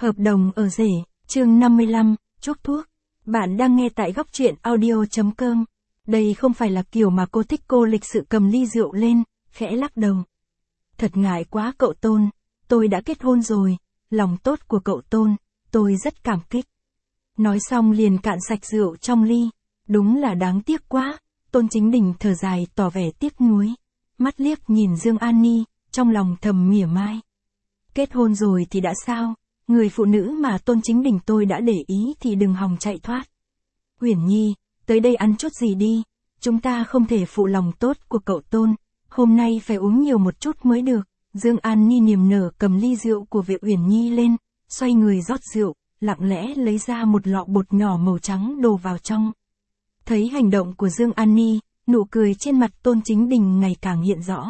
Hợp đồng ở rể, chương 55, chuốc thuốc. Bạn đang nghe tại góc truyện audio.com. Đây không phải là kiểu mà cô thích. Cô lịch sự cầm ly rượu lên, khẽ lắc đầu. Thật ngại quá cậu Tôn, tôi đã kết hôn rồi, lòng tốt của cậu Tôn, tôi rất cảm kích. Nói xong liền cạn sạch rượu trong ly, đúng là đáng tiếc quá. Tôn Chính Đình thở dài tỏ vẻ tiếc nuối, mắt liếc nhìn Dương An Ni, trong lòng thầm mỉa mai. Kết hôn rồi thì đã sao, người phụ nữ mà Tôn Chính Đình tôi đã để ý thì đừng hòng chạy thoát. Uyển Nhi, tới đây ăn chút gì đi, chúng ta không thể phụ lòng tốt của cậu Tôn, hôm nay phải uống nhiều một chút mới được. Dương An Ni niềm nở cầm ly rượu của Vệ Uyển Nhi lên, xoay người rót rượu, lặng lẽ lấy ra một lọ bột nhỏ màu trắng đổ vào trong. Thấy hành động của Dương An Ni, nụ cười trên mặt Tôn Chính Đình ngày càng hiện rõ.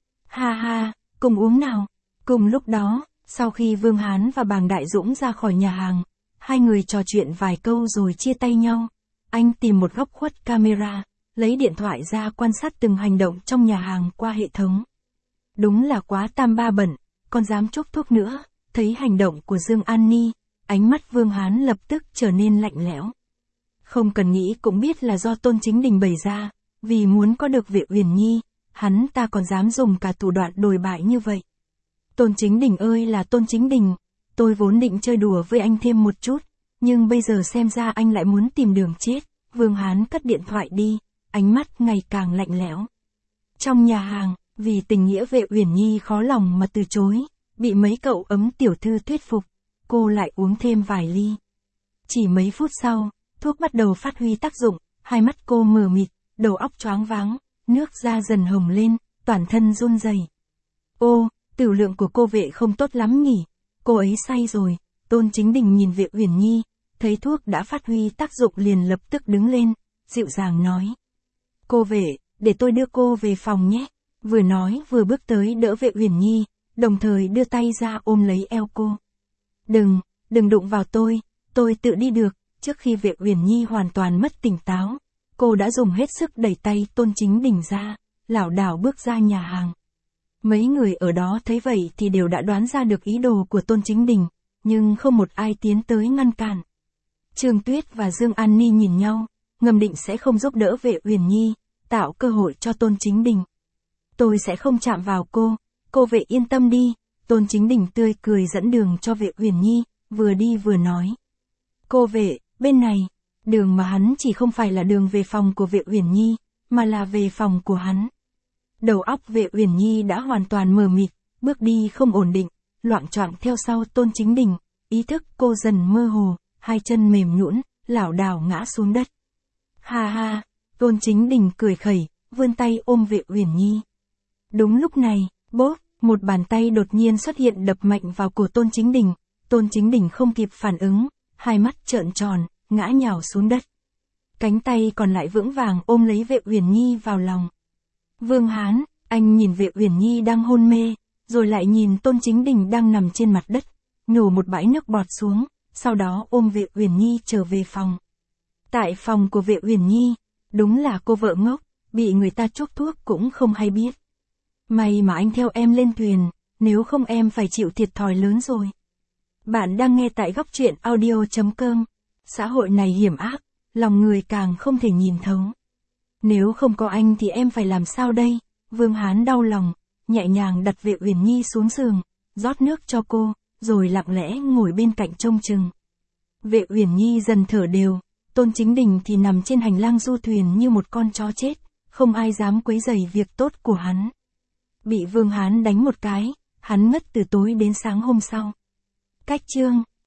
Ha ha, cùng uống nào. Cùng lúc đó, sau khi Vương Hán và Bàng Đại Dũng ra khỏi nhà hàng, hai người trò chuyện vài câu rồi chia tay nhau. Anh tìm một góc khuất camera, lấy điện thoại ra quan sát từng hành động trong nhà hàng qua hệ thống. Đúng là quá tam ba bẩn, còn dám chuốc thuốc nữa. Thấy hành động của Dương An Ni, ánh mắt Vương Hán lập tức trở nên lạnh lẽo. Không cần nghĩ cũng biết là do Tôn Chính Đình bày ra, vì muốn có được Vệ Uyển Nhi, hắn ta còn dám dùng cả thủ đoạn đồi bại như vậy. Tôn Chính Đình ơi là Tôn Chính Đình, tôi vốn định chơi đùa với anh thêm một chút, nhưng bây giờ xem ra anh lại muốn tìm đường chết. Vương Hán cất điện thoại đi, ánh mắt ngày càng lạnh lẽo. Trong nhà hàng, vì tình nghĩa Vệ Uyển Nhi khó lòng mà từ chối, bị mấy cậu ấm tiểu thư thuyết phục, cô lại uống thêm vài ly. Chỉ mấy phút sau, thuốc bắt đầu phát huy tác dụng, hai mắt cô mờ mịt, đầu óc choáng váng, nước da dần hồng lên, toàn thân run rẩy. Ô, tiểu lượng của cô Vệ không tốt lắm nhỉ, cô ấy say rồi. Tôn Chính Đình nhìn Vệ Uyển Nhi, thấy thuốc đã phát huy tác dụng liền lập tức đứng lên, dịu dàng nói. Cô Vệ, để tôi đưa cô về phòng nhé. Vừa nói vừa bước tới đỡ Vệ Uyển Nhi, đồng thời đưa tay ra ôm lấy eo cô. Đừng đụng vào tôi tự đi được. Trước khi Vệ Uyển Nhi hoàn toàn mất tỉnh táo, cô đã dùng hết sức đẩy tay Tôn Chính Đình ra, lảo đảo bước ra nhà hàng. Mấy người ở đó thấy vậy thì đều đã đoán ra được ý đồ của Tôn Chính Đình, nhưng không một ai tiến tới ngăn cản. Trương Tuyết và Dương An Ni nhìn nhau, ngầm định sẽ không giúp đỡ Vệ Uyển Nhi, tạo cơ hội cho Tôn Chính Đình. Tôi sẽ không chạm vào cô Vệ yên tâm đi. Tôn Chính Đình tươi cười dẫn đường cho Vệ Uyển Nhi, vừa đi vừa nói. Cô Vệ, bên này, đường mà hắn chỉ không phải là đường về phòng của Vệ Uyển Nhi, mà là về phòng của hắn. Đầu óc Vệ Uyển Nhi đã hoàn toàn mờ mịt, bước đi không ổn định, loạng choạng theo sau Tôn Chính Đình, ý thức cô dần mơ hồ, hai chân mềm nhũn, lảo đảo ngã xuống đất. Ha ha, Tôn Chính Đình cười khẩy, vươn tay ôm Vệ Uyển Nhi. Đúng lúc này, bốp, một bàn tay đột nhiên xuất hiện đập mạnh vào cổ Tôn Chính Đình. Tôn Chính Đình không kịp phản ứng, hai mắt trợn tròn, ngã nhào xuống đất. Cánh tay còn lại vững vàng ôm lấy Vệ Uyển Nhi vào lòng. Vương Hán, anh nhìn Vệ Uyển Nhi đang hôn mê, rồi lại nhìn Tôn Chính Đình đang nằm trên mặt đất, nhổ một bãi nước bọt xuống, sau đó ôm Vệ Uyển Nhi trở về phòng. Tại phòng của Vệ Uyển Nhi, đúng là cô vợ ngốc, bị người ta chuốc thuốc cũng không hay biết. May mà anh theo em lên thuyền, nếu không em phải chịu thiệt thòi lớn rồi. Bạn đang nghe tại góc truyện audio.com. Xã hội này hiểm ác, lòng người càng không thể nhìn thấu. Nếu không có anh thì em phải làm sao đây? Vương Hán đau lòng, nhẹ nhàng đặt Vệ Uyển Nhi xuống giường, rót nước cho cô, rồi lặng lẽ ngồi bên cạnh trông chừng. Vệ Uyển Nhi dần thở đều, Tôn Chính Đình thì nằm trên hành lang du thuyền như một con chó chết, không ai dám quấy rầy việc tốt của hắn. Bị Vương Hán đánh một cái, hắn ngất từ tối đến sáng hôm sau. Cách chương